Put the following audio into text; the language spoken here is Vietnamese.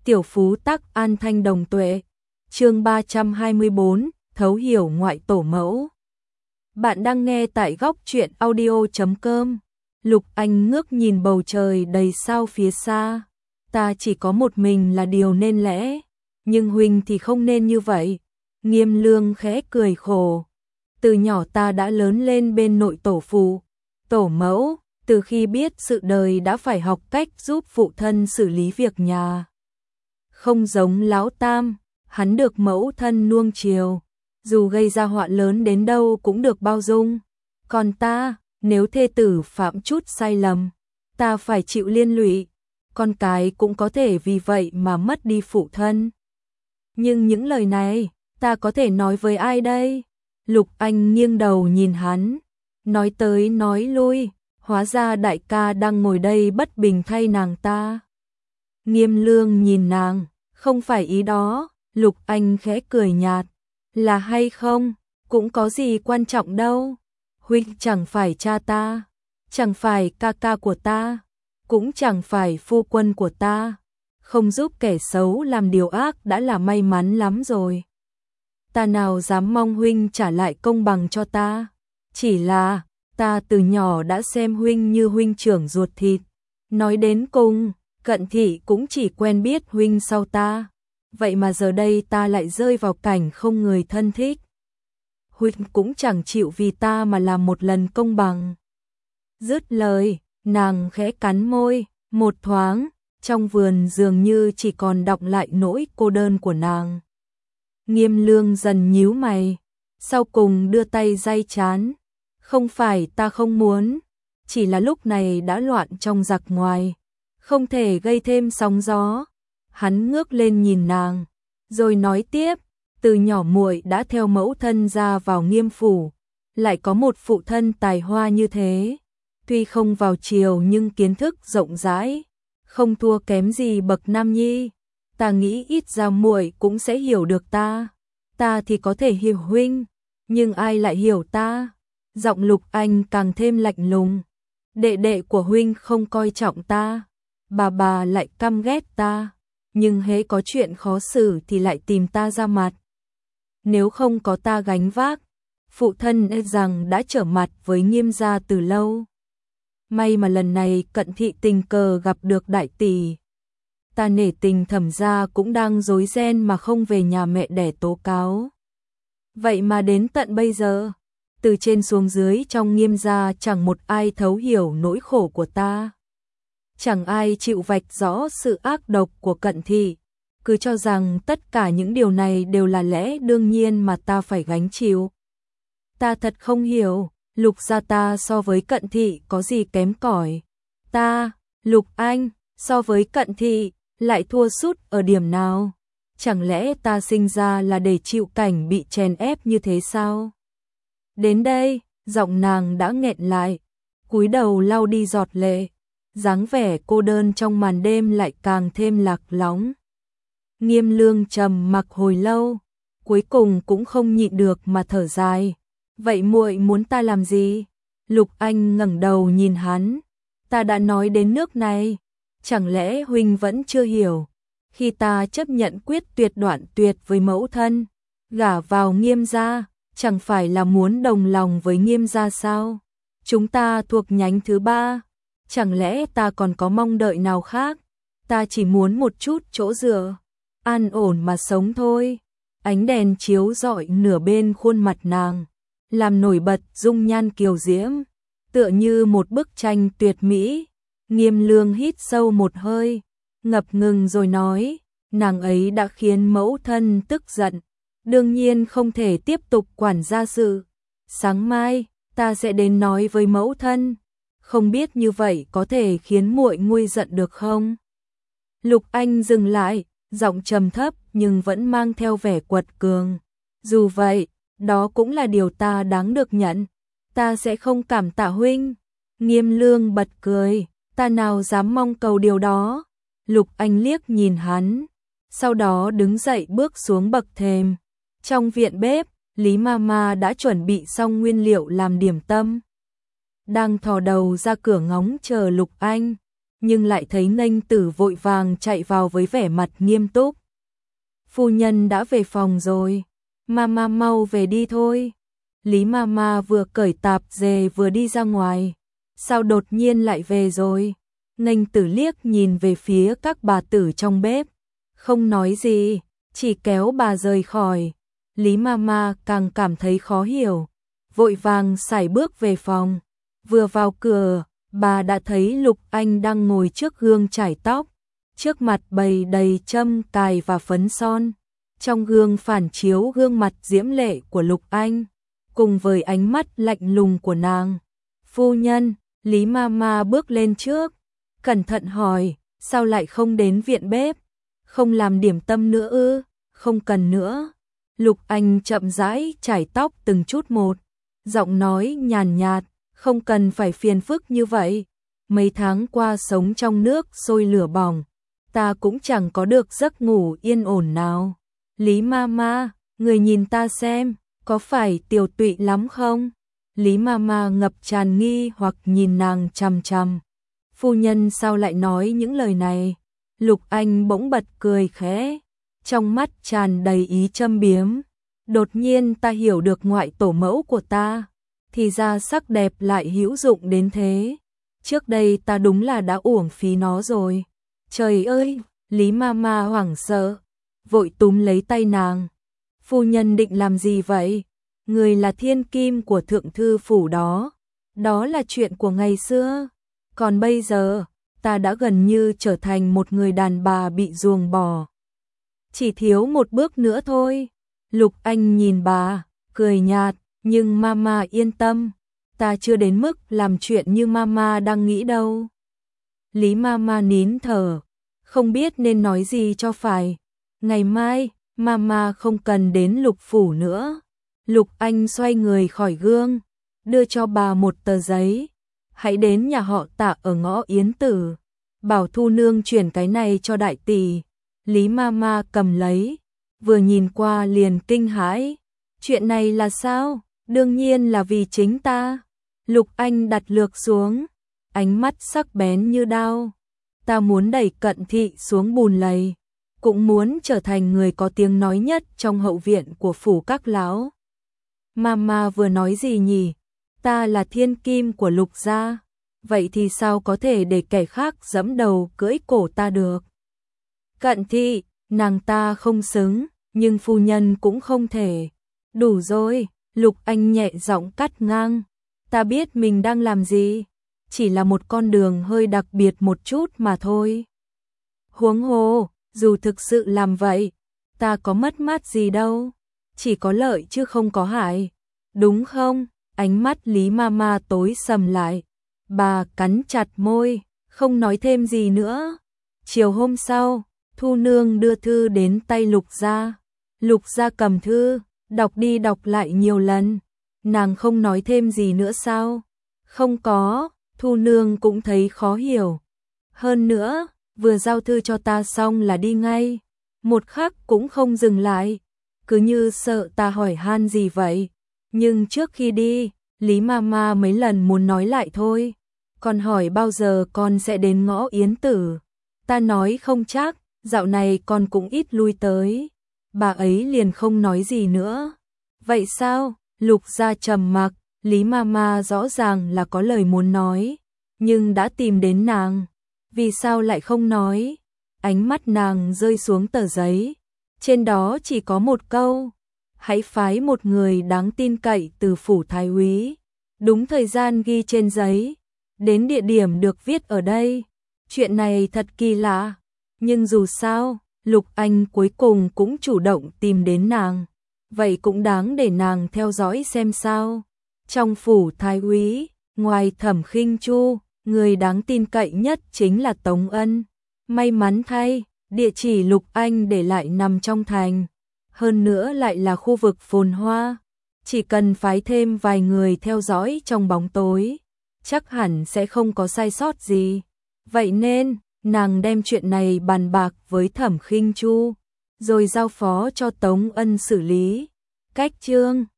Tiểu phú tắc an thanh đồng tuệ. Chương 324, thấu hiểu ngoại tổ mẫu. Bạn đang nghe tại góc truyện audio.com. Lục Anh ngước nhìn bầu trời đầy sao phía xa. Ta chỉ có một mình là điều nên lẽ, nhưng huynh thì không nên như vậy. Nghiêm Lương khẽ cười khổ. Từ nhỏ ta đã lớn lên bên nội tổ phụ, tổ mẫu, từ khi biết sự đời đã phải học cách giúp phụ thân xử lý việc nhà. Không giống Lão Tam, hắn được mẫu thân nuông chiều, dù gây ra họa lớn đến đâu cũng được bao dung. Còn ta, nếu thê tử phạm chút sai lầm, ta phải chịu liên lụy, con cái cũng có thể vì vậy mà mất đi phụ thân. Nhưng những lời này, ta có thể nói với ai đây? Lục Anh nghiêng đầu nhìn hắn, nói tới nói lui, hóa ra đại ca đang ngồi đây bất bình thay nàng ta. Nghiêm Lương nhìn nàng, không phải ý đó. Lục Anh khẽ cười nhạt, là hay không, cũng có gì quan trọng đâu. Huynh chẳng phải cha ta, chẳng phải ca ca của ta, cũng chẳng phải phu quân của ta. Không giúp kẻ xấu làm điều ác đã là may mắn lắm rồi. Ta nào dám mong huynh trả lại công bằng cho ta. Chỉ là, ta từ nhỏ đã xem huynh như huynh trưởng ruột thịt. Nói đến cùng, Cận Thị cũng chỉ quen biết huynh sau ta. Vậy mà giờ đây ta lại rơi vào cảnh không người thân thích. Huynh cũng chẳng chịu vì ta mà làm một lần công bằng. Dứt lời, nàng khẽ cắn môi, một thoáng, trong vườn dường như chỉ còn đọng lại nỗi cô đơn của nàng. Nghiêm Lương dần nhíu mày, sau cùng đưa tay day trán. Không phải ta không muốn, chỉ là lúc này đã loạn trong giặc ngoài, không thể gây thêm sóng gió. Hắn ngước lên nhìn nàng, rồi nói tiếp, từ nhỏ muội đã theo mẫu thân ra vào Nghiêm phủ, lại có một phụ thân tài hoa như thế, tuy không vào triều nhưng kiến thức rộng rãi, không thua kém gì bậc nam nhi. Ta nghĩ ít ra muội cũng sẽ hiểu được ta. Ta thì có thể hiểu huynh, nhưng ai lại hiểu ta? Giọng Lục Anh càng thêm lạnh lùng. Đệ đệ của huynh không coi trọng ta, bà lại căm ghét ta, nhưng hễ có chuyện khó xử thì lại tìm ta ra mặt. Nếu không có ta gánh vác, phụ thân e rằng đã trở mặt với Nghiêm gia từ lâu. May mà lần này Cận Thị tình cờ gặp được đại tỷ. Ta nể tình Thẩm gia cũng đang rối ren mà không về nhà mẹ đẻ tố cáo. Vậy mà đến tận bây giờ, từ trên xuống dưới trong Nghiêm gia chẳng một ai thấu hiểu nỗi khổ của ta. Chẳng ai chịu vạch rõ sự ác độc của Cận Thị, cứ cho rằng tất cả những điều này đều là lẽ đương nhiên mà ta phải gánh chịu. Ta thật không hiểu, Lục gia ta so với Cận Thị có gì kém cỏi. Ta, Lục Anh, so với Cận Thị, lại thua sút ở điểm nào? Chẳng lẽ ta sinh ra là để chịu cảnh bị chèn ép như thế sao? Đến đây, giọng nàng đã nghẹn lại, cúi đầu lau đi giọt lệ, dáng vẻ cô đơn trong màn đêm lại càng thêm lạc lõng. Nghiêm Lương trầm mặc hồi lâu, cuối cùng cũng không nhịn được mà thở dài. Vậy muội muốn ta làm gì? Lục Anh ngẩng đầu nhìn hắn. Ta đã nói đến nước này, chẳng lẽ huynh vẫn chưa hiểu? Khi ta chấp nhận quyết đoạn tuyệt với mẫu thân, gả vào Nghiêm gia, chẳng phải là muốn đồng lòng với Nghiêm gia sao? Chúng ta thuộc nhánh thứ ba, chẳng lẽ ta còn có mong đợi nào khác? Ta chỉ muốn một chút chỗ dựa, an ổn mà sống thôi. Ánh đèn chiếu rọi nửa bên khuôn mặt nàng, làm nổi bật dung nhan kiều diễm, tựa như một bức tranh tuyệt mỹ. Nghiêm Lương hít sâu một hơi, ngập ngừng rồi nói, nàng ấy đã khiến mẫu thân tức giận, đương nhiên không thể tiếp tục quản gia sự. Sáng mai, ta sẽ đến nói với mẫu thân, không biết như vậy có thể khiến muội nguôi giận được không? Lục Anh dừng lại, giọng trầm thấp nhưng vẫn mang theo vẻ quật cường. Dù vậy, đó cũng là điều ta đáng được nhận, ta sẽ không cảm tạ huynh. Nghiêm Lương bật cười, ta nào dám mong cầu điều đó. Lục Anh liếc nhìn hắn, sau đó đứng dậy bước xuống bậc thềm. Trong viện bếp, Lý Mama đã chuẩn bị xong nguyên liệu làm điểm tâm, đang thò đầu ra cửa ngóng chờ Lục Anh. nhưng lại thấy Nghênh Tử vội vàng chạy vào với vẻ mặt nghiêm túc. Phu nhân đã về phòng rồi, mama mau về đi thôi. Lý mama vừa cởi tạp dề vừa đi ra ngoài. Sao đột nhiên lại về rồi? Nghênh Tử liếc nhìn về phía các bà tử trong bếp, không nói gì, chỉ kéo bà rời khỏi. Lý mama càng cảm thấy khó hiểu, vội vàng sải bước về phòng. Vừa vào cửa, bà đã thấy Lục Anh đang ngồi trước gương chải tóc, trước mặt bày đầy châm cài và phấn son. Trong gương phản chiếu gương mặt diễm lệ của Lục Anh, cùng với ánh mắt lạnh lùng của nàng. Phu nhân, Lý mama bước lên trước, cẩn thận hỏi, sao lại không đến viện bếp? Không làm điểm tâm nữa ư? Không cần nữa. Lục Anh chậm rãi chải tóc từng chút một, giọng nói nhàn nhạt, không cần phải phiền phức như vậy. Mấy tháng qua sống trong nước sôi lửa bỏng, ta cũng chẳng có được giấc ngủ yên ổn nào. Lý mama, người nhìn ta xem, có phải tiều tụy lắm không? Lý mama ngập tràn nghi hoặc nhìn nàng chằm chằm. Phu nhân sao lại nói những lời này? Lục Anh bỗng bật cười khẽ, trong mắt tràn đầy ý châm biếm. Đột nhiên ta hiểu được ngoại tổ mẫu của ta, thì ra sắc đẹp lại hữu dụng đến thế. Trước đây ta đúng là đã uổng phí nó rồi. Trời ơi, Lý mama hoảng sợ, vội túm lấy tay nàng. Phu nhân định làm gì vậy? Người là thiên kim của thượng thư phủ đó. Đó là chuyện của ngày xưa. Còn bây giờ, ta đã gần như trở thành một người đàn bà bị ruồng bỏ. Chỉ thiếu một bước nữa thôi. Lục Anh nhìn bà, cười nhạt, nhưng mama yên tâm, ta chưa đến mức làm chuyện như mama đang nghĩ đâu. Lý mama nín thở, không biết nên nói gì cho phải. Ngày mai, mama không cần đến Lục phủ nữa. Lục Anh xoay người khỏi gương, đưa cho bà một tờ giấy. Hãy đến nhà họ Tạ ở ngõ Yến Tử, bảo Thu nương chuyển cái này cho đại tỷ. Lý mama cầm lấy, vừa nhìn qua liền kinh hãi. Chuyện này là sao? Đương nhiên là vì chính ta. Lục Anh đặt lược xuống, ánh mắt sắc bén như đao. Ta muốn đẩy Cận Thị xuống bùn lầy, cũng muốn trở thành người có tiếng nói nhất trong hậu viện của phủ các lão. Mama vừa nói gì nhỉ? Ta là thiên kim của Lục gia, vậy thì sao có thể để kẻ khác giẫm đầu cưỡi cổ ta được? Cận Thị, nàng ta không xứng, nhưng phu nhân cũng không thể. Đủ rồi, Lục Anh nhẹ giọng cắt ngang. Ta biết mình đang làm gì, chỉ là một con đường hơi đặc biệt một chút mà thôi. Huống hồ, dù thực sự làm vậy, ta có mất mát gì đâu, chỉ có lợi chứ không có hại, đúng không? Ánh mắt Lý mama tối sầm lại, bà cắn chặt môi, không nói thêm gì nữa. Chiều hôm sau, Thu nương đưa thư đến tay Lục gia. Lục gia cầm thư, đọc đi đọc lại nhiều lần. Nàng không nói thêm gì nữa sao? Không có, Thu nương cũng thấy khó hiểu. Hơn nữa, vừa giao thư cho ta xong là đi ngay, một khắc cũng không dừng lại, cứ như sợ ta hỏi han gì vậy. Nhưng trước khi đi, Lý mama mấy lần muốn nói lại thôi. Còn hỏi bao giờ con sẽ đến ngõ Yến Tử. Ta nói không chắc, dạo này con cũng ít lui tới. Bà ấy liền không nói gì nữa. Vậy sao? Lục gia trầm mặc, Lý mama rõ ràng là có lời muốn nói, nhưng đã tìm đến nàng, vì sao lại không nói? Ánh mắt nàng rơi xuống tờ giấy, trên đó chỉ có một câu: hãy phái một người đáng tin cậy từ phủ thái úy, đúng thời gian ghi trên giấy, đến địa điểm được viết ở đây. Chuyện này thật kỳ lạ, nhưng dù sao, Lục Anh cuối cùng cũng chủ động tìm đến nàng, vậy cũng đáng để nàng theo dõi xem sao. Trong phủ thái úy, ngoài Thẩm Khinh Chu, người đáng tin cậy nhất chính là Tống Ân. May mắn thay, địa chỉ Lục Anh để lại nằm trong thành, hơn nữa lại là khu vực phồn hoa. Chỉ cần phái thêm vài người theo dõi trong bóng tối, chắc hẳn sẽ không có sai sót gì. Vậy nên, nàng đem chuyện này bàn bạc với Thẩm Khinh Chu, rồi giao phó cho Tống Ân xử lý. Cách chương